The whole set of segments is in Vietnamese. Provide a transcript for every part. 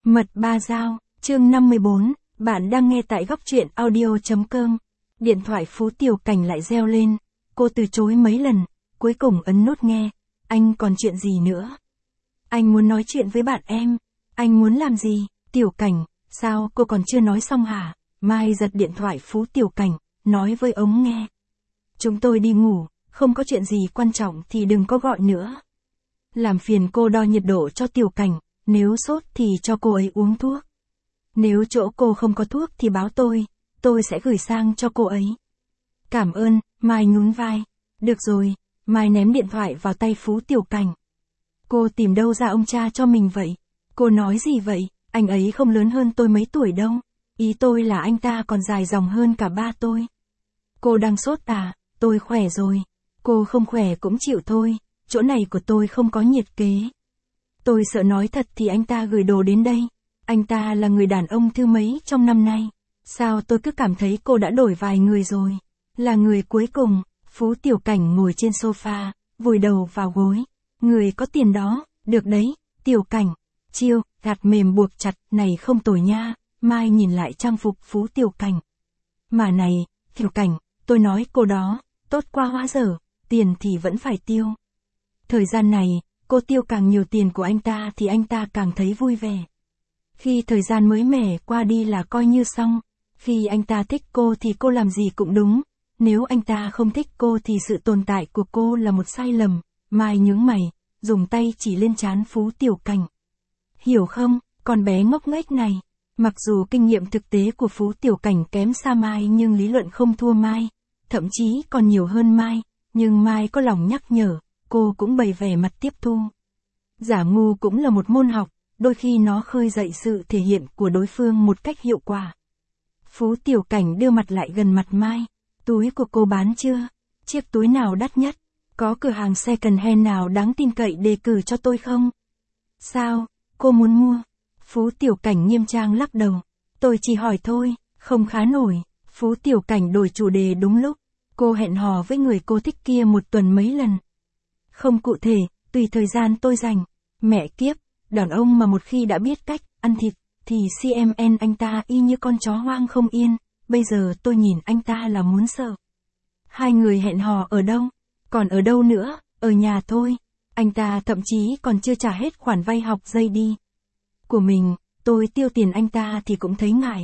Mật ba dao, chương 54, bạn đang nghe tại góc truyện audio.com. Điện thoại Phú Tiểu Cảnh lại reo lên, cô từ chối mấy lần, cuối cùng ấn nút nghe. Anh còn chuyện gì nữa? Anh muốn nói chuyện với bạn em. Anh muốn làm gì? Tiểu Cảnh, sao cô còn chưa nói xong hả? Mai giật điện thoại Phú Tiểu Cảnh, nói với ống nghe. Chúng tôi đi ngủ, không có chuyện gì quan trọng thì đừng có gọi nữa. Làm phiền cô đo nhiệt độ cho Tiểu Cảnh, nếu sốt thì cho cô ấy uống thuốc. Nếu chỗ cô không có thuốc thì báo tôi sẽ gửi sang cho cô ấy. Cảm ơn, Mai nhún vai. Được rồi, Mai ném điện thoại vào tay Phú Tiểu Cảnh. Cô tìm đâu ra ông cha cho mình vậy? Cô nói gì vậy? Anh ấy không lớn hơn tôi mấy tuổi đâu. Ý tôi là anh ta còn dài dòng hơn cả ba tôi. Cô đang sốt à? Tôi khỏe rồi. Cô không khỏe cũng chịu thôi, chỗ này của tôi không có nhiệt kế. Tôi sợ nói thật thì anh ta gửi đồ đến đây. Anh ta là người đàn ông thứ mấy trong năm nay. Sao tôi cứ cảm thấy cô đã đổi vài người rồi. Là người cuối cùng. Phú Tiểu Cảnh ngồi trên sofa, vùi đầu vào gối. Người có tiền đó, được đấy, Tiểu Cảnh. Chiêu, gạt mềm buộc chặt, này không tồi nha. Mai nhìn lại trang phục Phú Tiểu Cảnh. Mà này, Tiểu Cảnh, tôi nói cô đó, tốt qua hóa dở, tiền thì vẫn phải tiêu. Thời gian này, cô tiêu càng nhiều tiền của anh ta thì anh ta càng thấy vui vẻ. Khi thời gian mới mẻ qua đi là coi như xong. Khi anh ta thích cô thì cô làm gì cũng đúng. Nếu anh ta không thích cô thì sự tồn tại của cô là một sai lầm. Mai nhướng mày, dùng tay chỉ lên trán Phú Tiểu Cảnh. Hiểu không, con bé ngốc nghếch này. Mặc dù kinh nghiệm thực tế của Phú Tiểu Cảnh kém xa Mai nhưng lý luận không thua Mai. Thậm chí còn nhiều hơn Mai. Nhưng Mai có lòng nhắc nhở, cô cũng bày vẻ mặt tiếp thu. Giả ngu cũng là một môn học, đôi khi nó khơi dậy sự thể hiện của đối phương một cách hiệu quả. Phú Tiểu Cảnh đưa mặt lại gần mặt Mai. Túi của cô bán chưa? Chiếc túi nào đắt nhất? Có cửa hàng second hand nào đáng tin cậy đề cử cho tôi không? Sao, cô muốn mua? Phú Tiểu Cảnh nghiêm trang lắc đầu. Tôi chỉ hỏi thôi, không khá nổi. Phú Tiểu Cảnh đổi chủ đề đúng lúc. Cô hẹn hò với người cô thích kia một tuần mấy lần. Không cụ thể, tùy thời gian tôi dành. Mẹ kiếp, đàn ông mà một khi đã biết cách ăn thịt, thì CMN anh ta y như con chó hoang không yên. Bây giờ tôi nhìn anh ta là muốn sợ. Hai người hẹn hò ở đâu? Còn ở đâu nữa? Ở nhà thôi. Anh ta thậm chí còn chưa trả hết khoản vay học dây đi của mình, tôi tiêu tiền anh ta thì cũng thấy ngại.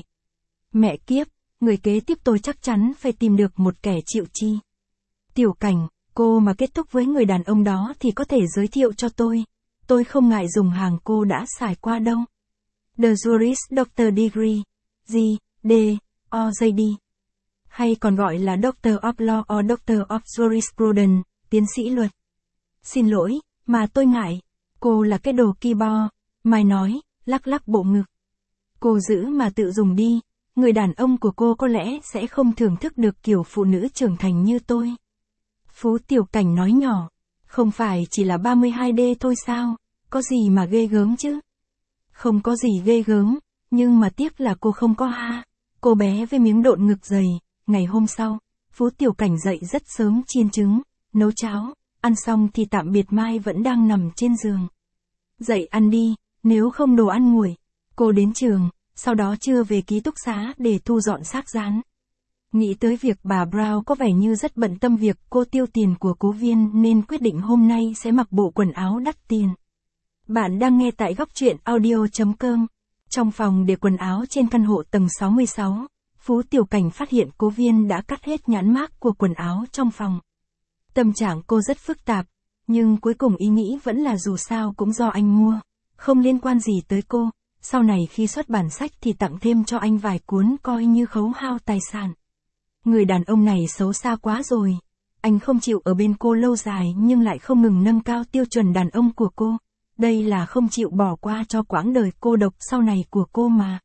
Mẹ kiếp, người kế tiếp tôi chắc chắn phải tìm được một kẻ chịu chi. Tiểu Cảnh, cô mà kết thúc với người đàn ông đó thì có thể giới thiệu cho tôi không ngại dùng hàng cô đã xài qua đâu. The Juris Doctor Degree, G, D, O, J, D. Hay còn gọi là Doctor of Law or Doctor of Jurisprudence, tiến sĩ luật. Xin lỗi, mà tôi ngại. Cô là cái đồ ki bo, Mai nói, lắc lắc bộ ngực. Cô giữ mà tự dùng đi, người đàn ông của cô có lẽ sẽ không thưởng thức được kiểu phụ nữ trưởng thành như tôi. Phú Tiểu Cảnh nói nhỏ, không phải chỉ là 32D thôi sao, có gì mà ghê gớm chứ? Không có gì ghê gớm, nhưng mà tiếc là cô không có ha. Cô bé với miếng độn ngực dày. Ngày hôm sau, Phú Tiểu Cảnh dậy rất sớm chiên trứng, nấu cháo, ăn xong thì tạm biệt Mai vẫn đang nằm trên giường. Dậy ăn đi, nếu không đồ ăn nguội. Cô đến trường, sau đó trưa về ký túc xá để thu dọn xác rán. Nghĩ tới việc bà Brown có vẻ như rất bận tâm việc cô tiêu tiền của cố viên nên quyết định hôm nay sẽ mặc bộ quần áo đắt tiền. Bạn đang nghe tại góc truyện audio.com. Trong phòng để quần áo trên căn hộ tầng 66, Phú Tiểu Cảnh phát hiện cố viên đã cắt hết nhãn mác của quần áo trong phòng. Tâm trạng cô rất phức tạp, nhưng cuối cùng ý nghĩ vẫn là dù sao cũng do anh mua, không liên quan gì tới cô. Sau này khi xuất bản sách thì tặng thêm cho anh vài cuốn coi như khấu hao tài sản. Người đàn ông này xấu xa quá rồi. Anh không chịu ở bên cô lâu dài nhưng lại không ngừng nâng cao tiêu chuẩn đàn ông của cô. Đây là không chịu bỏ qua cho quãng đời cô độc sau này của cô mà.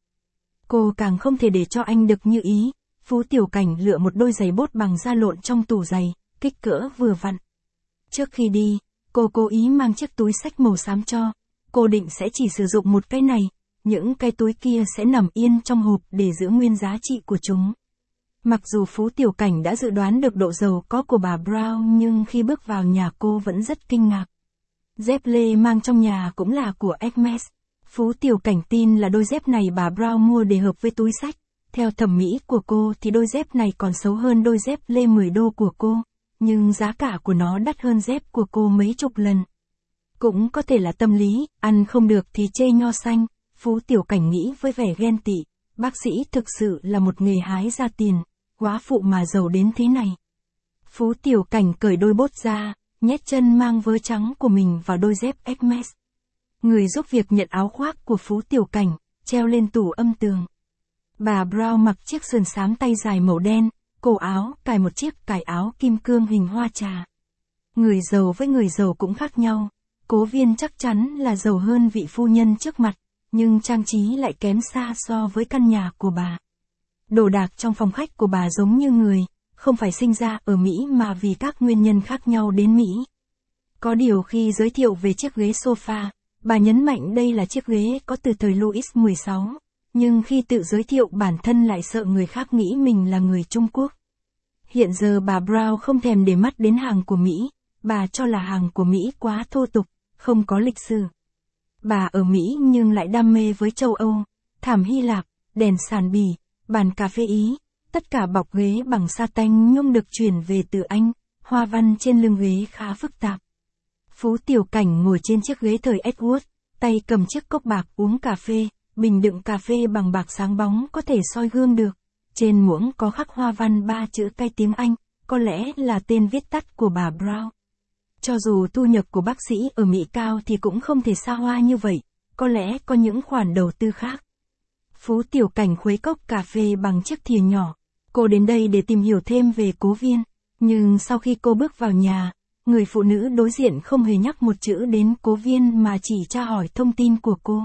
Cô càng không thể để cho anh được như ý. Phú Tiểu Cảnh lựa một đôi giày bốt bằng da lộn trong tủ giày, kích cỡ vừa vặn. Trước khi đi, cô cố ý mang chiếc túi xách màu xám cho. Cô định sẽ chỉ sử dụng một cái này, những cái túi kia sẽ nằm yên trong hộp để giữ nguyên giá trị của chúng. Mặc dù Phú Tiểu Cảnh đã dự đoán được độ giàu có của bà Brown nhưng khi bước vào nhà cô vẫn rất kinh ngạc. Dép lê mang trong nhà cũng là của Hermes. Phú Tiểu Cảnh tin là đôi dép này bà Brown mua để hợp với túi xách. Theo thẩm mỹ của cô thì đôi dép này còn xấu hơn đôi dép lê 10 đô của cô, nhưng giá cả của nó đắt hơn dép của cô mấy chục lần. Cũng có thể là tâm lý, ăn không được thì chê nho xanh, Phú Tiểu Cảnh nghĩ với vẻ ghen tị, bác sĩ thực sự là một nghề hái ra tiền, quá phụ mà giàu đến thế này. Phú Tiểu Cảnh cởi đôi bốt ra, nhét chân mang vớ trắng của mình vào đôi dép Hermes. Người giúp việc nhận áo khoác của Phú Tiểu Cảnh, treo lên tủ âm tường. Bà Brown mặc chiếc sườn xám tay dài màu đen, cổ áo cài một chiếc cài áo kim cương hình hoa trà. Người giàu với người giàu cũng khác nhau, Cố Viên chắc chắn là giàu hơn vị phu nhân trước mặt, nhưng trang trí lại kém xa so với căn nhà của bà. Đồ đạc trong phòng khách của bà giống như người, không phải sinh ra ở Mỹ mà vì các nguyên nhân khác nhau đến Mỹ. Có điều khi giới thiệu về chiếc ghế sofa, bà nhấn mạnh đây là chiếc ghế có từ thời Louis XVI, nhưng khi tự giới thiệu bản thân lại sợ người khác nghĩ mình là người Trung Quốc. Hiện giờ bà Brown không thèm để mắt đến hàng của Mỹ, bà cho là hàng của Mỹ quá thô tục, không có lịch sử. Bà ở Mỹ nhưng lại đam mê với châu Âu, thảm Hy Lạp, đèn sàn Bỉ, bàn cà phê Ý, tất cả bọc ghế bằng sa tanh nhung được chuyển về từ Anh, hoa văn trên lưng ghế khá phức tạp. Phú Tiểu Cảnh ngồi trên chiếc ghế thời Edward, tay cầm chiếc cốc bạc uống cà phê, bình đựng cà phê bằng bạc sáng bóng có thể soi gương được. Trên muỗng có khắc hoa văn 3 chữ cái tiếng Anh, có lẽ là tên viết tắt của bà Brown. Cho dù thu nhập của bác sĩ ở Mỹ cao thì cũng không thể xa hoa như vậy, có lẽ có những khoản đầu tư khác. Phú Tiểu Cảnh khuấy cốc cà phê bằng chiếc thìa nhỏ. Cô đến đây để tìm hiểu thêm về Cố Viên, nhưng sau khi cô bước vào nhà, người phụ nữ đối diện không hề nhắc một chữ đến Cố Viên mà chỉ tra hỏi thông tin của cô.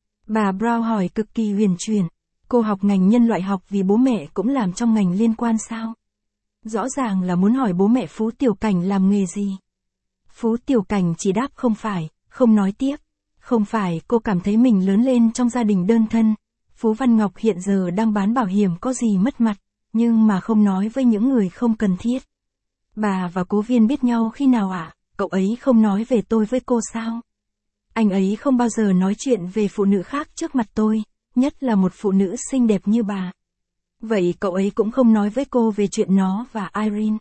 Bà Brown hỏi cực kỳ huyền chuyển, cô học ngành nhân loại học vì bố mẹ cũng làm trong ngành liên quan sao? Rõ ràng là muốn hỏi bố mẹ Phú Tiểu Cảnh làm nghề gì. Phú Tiểu Cảnh chỉ đáp không phải, không nói tiếp. Không phải cô cảm thấy mình lớn lên trong gia đình đơn thân. Phú Văn Ngọc hiện giờ đang bán bảo hiểm có gì mất mặt, nhưng mà không nói với những người không cần thiết. Bà và Cố Viên biết nhau khi nào ạ? Cậu ấy không nói về tôi với cô sao? Anh ấy không bao giờ nói chuyện về phụ nữ khác trước mặt tôi, nhất là một phụ nữ xinh đẹp như bà. Vậy cậu ấy cũng không nói với cô về chuyện nó và Irene.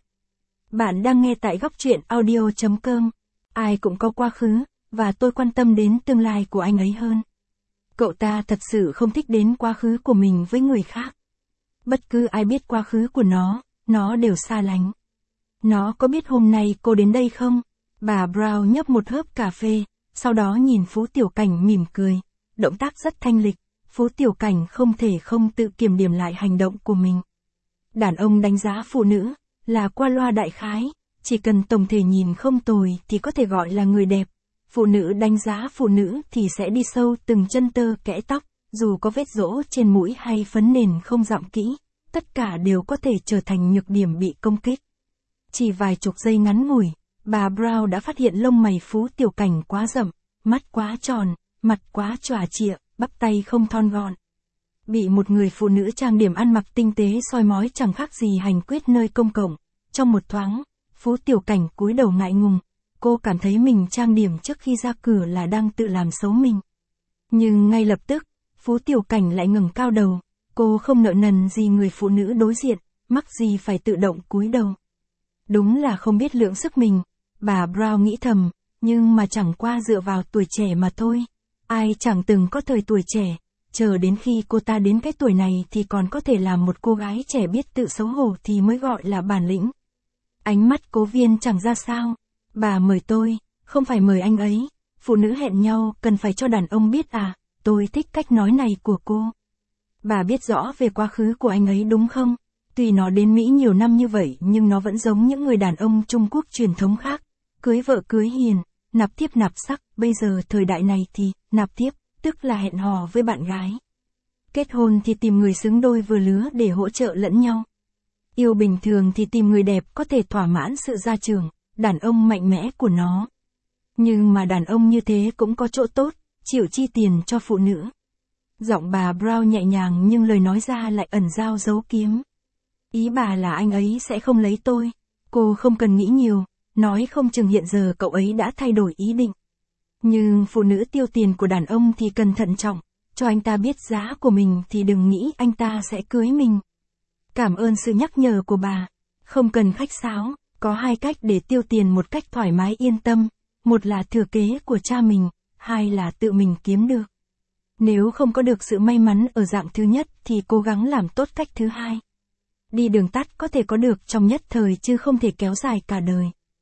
Bạn đang nghe tại góc truyện audio.com. Ai cũng có quá khứ, và tôi quan tâm đến tương lai của anh ấy hơn. Cậu ta thật sự không thích đến quá khứ của mình với người khác. Bất cứ ai biết quá khứ của nó đều xa lánh. Nó có biết hôm nay cô đến đây không? Bà Brown nhấp một hớp cà phê, sau đó nhìn Phú Tiểu Cảnh mỉm cười. Động tác rất thanh lịch, Phú Tiểu Cảnh không thể không tự kiểm điểm lại hành động của mình. Đàn ông đánh giá phụ nữ là qua loa đại khái, chỉ cần tổng thể nhìn không tồi thì có thể gọi là người đẹp. Phụ nữ đánh giá phụ nữ thì sẽ đi sâu từng chân tơ kẽ tóc, dù có vết rỗ trên mũi hay phấn nền không dặm kỹ, tất cả đều có thể trở thành nhược điểm bị công kích. Chỉ vài chục giây ngắn ngủi, bà Brown đã phát hiện lông mày Phú Tiểu Cảnh quá rậm, mắt quá tròn, mặt quá chòa chịa, bắp tay không thon gọn. Bị một người phụ nữ trang điểm ăn mặc tinh tế soi mói chẳng khác gì hành quyết nơi công cộng. Trong một thoáng, Phú Tiểu Cảnh cúi đầu ngại ngùng. Cô cảm thấy mình trang điểm trước khi ra cửa là đang tự làm xấu mình. Nhưng ngay lập tức, Phú Tiểu Cảnh lại ngẩng cao đầu. Cô không nợ nần gì người phụ nữ đối diện, mắc gì phải tự động cúi đầu. Đúng là không biết lượng sức mình, bà Brown nghĩ thầm, nhưng mà chẳng qua dựa vào tuổi trẻ mà thôi. Ai chẳng từng có thời tuổi trẻ, chờ đến khi cô ta đến cái tuổi này thì còn có thể làm một cô gái trẻ biết tự xấu hổ thì mới gọi là bản lĩnh. Ánh mắt Cố Viên chẳng ra sao. Bà mời tôi, không phải mời anh ấy. Phụ nữ hẹn nhau cần phải cho đàn ông biết à, tôi thích cách nói này của cô. Bà biết rõ về quá khứ của anh ấy đúng không? Tuy nó đến Mỹ nhiều năm như vậy nhưng nó vẫn giống những người đàn ông Trung Quốc truyền thống khác. Cưới vợ cưới hiền, nạp thiếp nạp sắc, bây giờ thời đại này thì, nạp thiếp, tức là hẹn hò với bạn gái. Kết hôn thì tìm người xứng đôi vừa lứa để hỗ trợ lẫn nhau. Yêu bình thường thì tìm người đẹp có thể thỏa mãn sự gia trưởng, đàn ông mạnh mẽ của nó. Nhưng mà đàn ông như thế cũng có chỗ tốt, chịu chi tiền cho phụ nữ. Giọng bà Brown nhẹ nhàng nhưng lời nói ra lại ẩn dao giấu kiếm. Ý bà là anh ấy sẽ không lấy tôi. Cô không cần nghĩ nhiều, nói không chừng hiện giờ cậu ấy đã thay đổi ý định. Nhưng phụ nữ tiêu tiền của đàn ông thì cần thận trọng, cho anh ta biết giá của mình thì đừng nghĩ anh ta sẽ cưới mình. Cảm ơn sự nhắc nhở của bà. Không cần khách sáo, có 2 cách để tiêu tiền một cách thoải mái yên tâm, một là thừa kế của cha mình, 2 là tự mình kiếm được. Nếu không có được sự may mắn ở dạng thứ nhất thì cố gắng làm tốt cách thứ 2. Đi đường tắt có thể có được trong nhất thời chứ không thể kéo dài cả đời.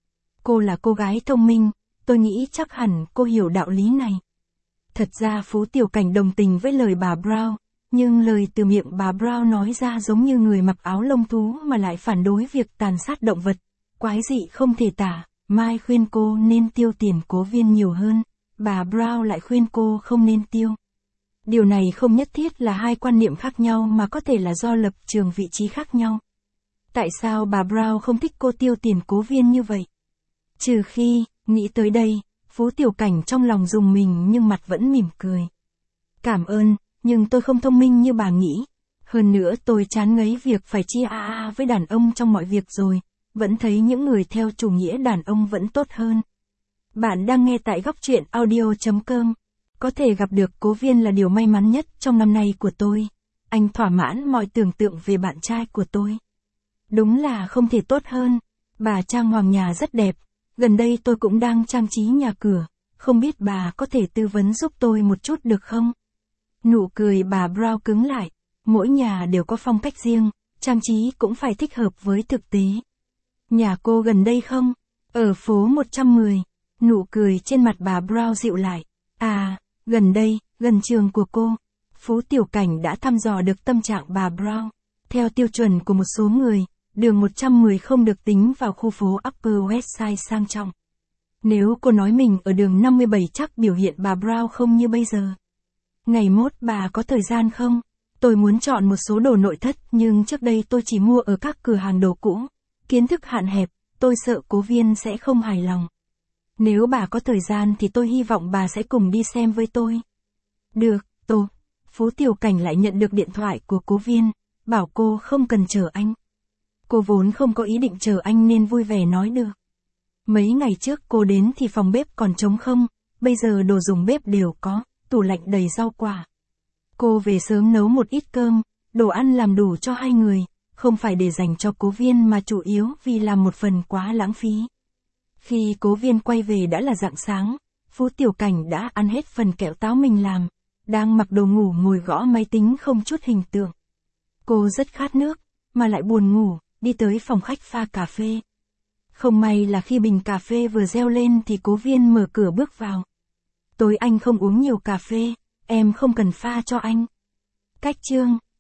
Cô là cô gái thông minh, tôi nghĩ chắc hẳn cô hiểu đạo lý này. Thật ra Phú Tiểu Cảnh đồng tình với lời bà Brown, nhưng lời từ miệng bà Brown nói ra giống như người mặc áo lông thú mà lại phản đối việc tàn sát động vật. Quái dị không thể tả, Mai khuyên cô nên tiêu tiền cố viên nhiều hơn, bà Brown lại khuyên cô không nên tiêu. Điều này không nhất thiết là 2 quan niệm khác nhau mà có thể là do lập trường vị trí khác nhau. Tại sao bà Brown không thích cô tiêu tiền cố viên như vậy? Trừ khi, nghĩ tới đây, Phú Tiểu Cảnh trong lòng rùng mình nhưng mặt vẫn mỉm cười. Cảm ơn, nhưng tôi không thông minh như bà nghĩ. Hơn nữa tôi chán ngấy việc phải chia với đàn ông trong mọi việc rồi, vẫn thấy những người theo chủ nghĩa đàn ông vẫn tốt hơn. Bạn đang nghe tại góc truyện audio.com. Có thể gặp được cố viên là điều may mắn nhất trong năm nay của tôi. Anh thỏa mãn mọi tưởng tượng về bạn trai của tôi. Đúng là không thể tốt hơn. Bà trang hoàng nhà rất đẹp. Gần đây tôi cũng đang trang trí nhà cửa. Không biết bà có thể tư vấn giúp tôi một chút được không? Nụ cười bà Brown cứng lại. Mỗi nhà đều có phong cách riêng. Trang trí cũng phải thích hợp với thực tế. Nhà cô gần đây không? Ở phố 110. Nụ cười trên mặt bà Brown dịu lại. À, gần đây, gần trường của cô. Phú Tiểu Cảnh đã thăm dò được tâm trạng bà Brown. Theo tiêu chuẩn của một số người, đường 110 không được tính vào khu phố Upper West Side sang trọng. Nếu cô nói mình ở đường 57 chắc biểu hiện bà Brown không như bây giờ. Ngày mốt bà có thời gian không? Tôi muốn chọn một số đồ nội thất nhưng trước đây tôi chỉ mua ở các cửa hàng đồ cũ. Kiến thức hạn hẹp, tôi sợ cố viên sẽ không hài lòng. Nếu bà có thời gian thì tôi hy vọng bà sẽ cùng đi xem với tôi. Được, tốt. Phú Tiểu Cảnh lại nhận được điện thoại của cố viên, bảo cô không cần chờ anh. Cô vốn không có ý định chờ anh nên vui vẻ nói được. Mấy ngày trước cô đến thì phòng bếp còn trống không, bây giờ đồ dùng bếp đều có, tủ lạnh đầy rau quả. Cô về sớm nấu một ít cơm, đồ ăn làm đủ cho 2 người, không phải để dành cho cố viên mà chủ yếu vì làm một phần quá lãng phí. Khi cố viên quay về đã là rạng sáng, Phú Tiểu Cảnh đã ăn hết phần kẹo táo mình làm, đang mặc đồ ngủ ngồi gõ máy tính không chút hình tượng. Cô rất khát nước, mà lại buồn ngủ, đi tới phòng khách pha cà phê. Không may là khi bình cà phê vừa reo lên thì cố viên mở cửa bước vào. Tối anh không uống nhiều cà phê, em không cần pha cho anh. Cách chương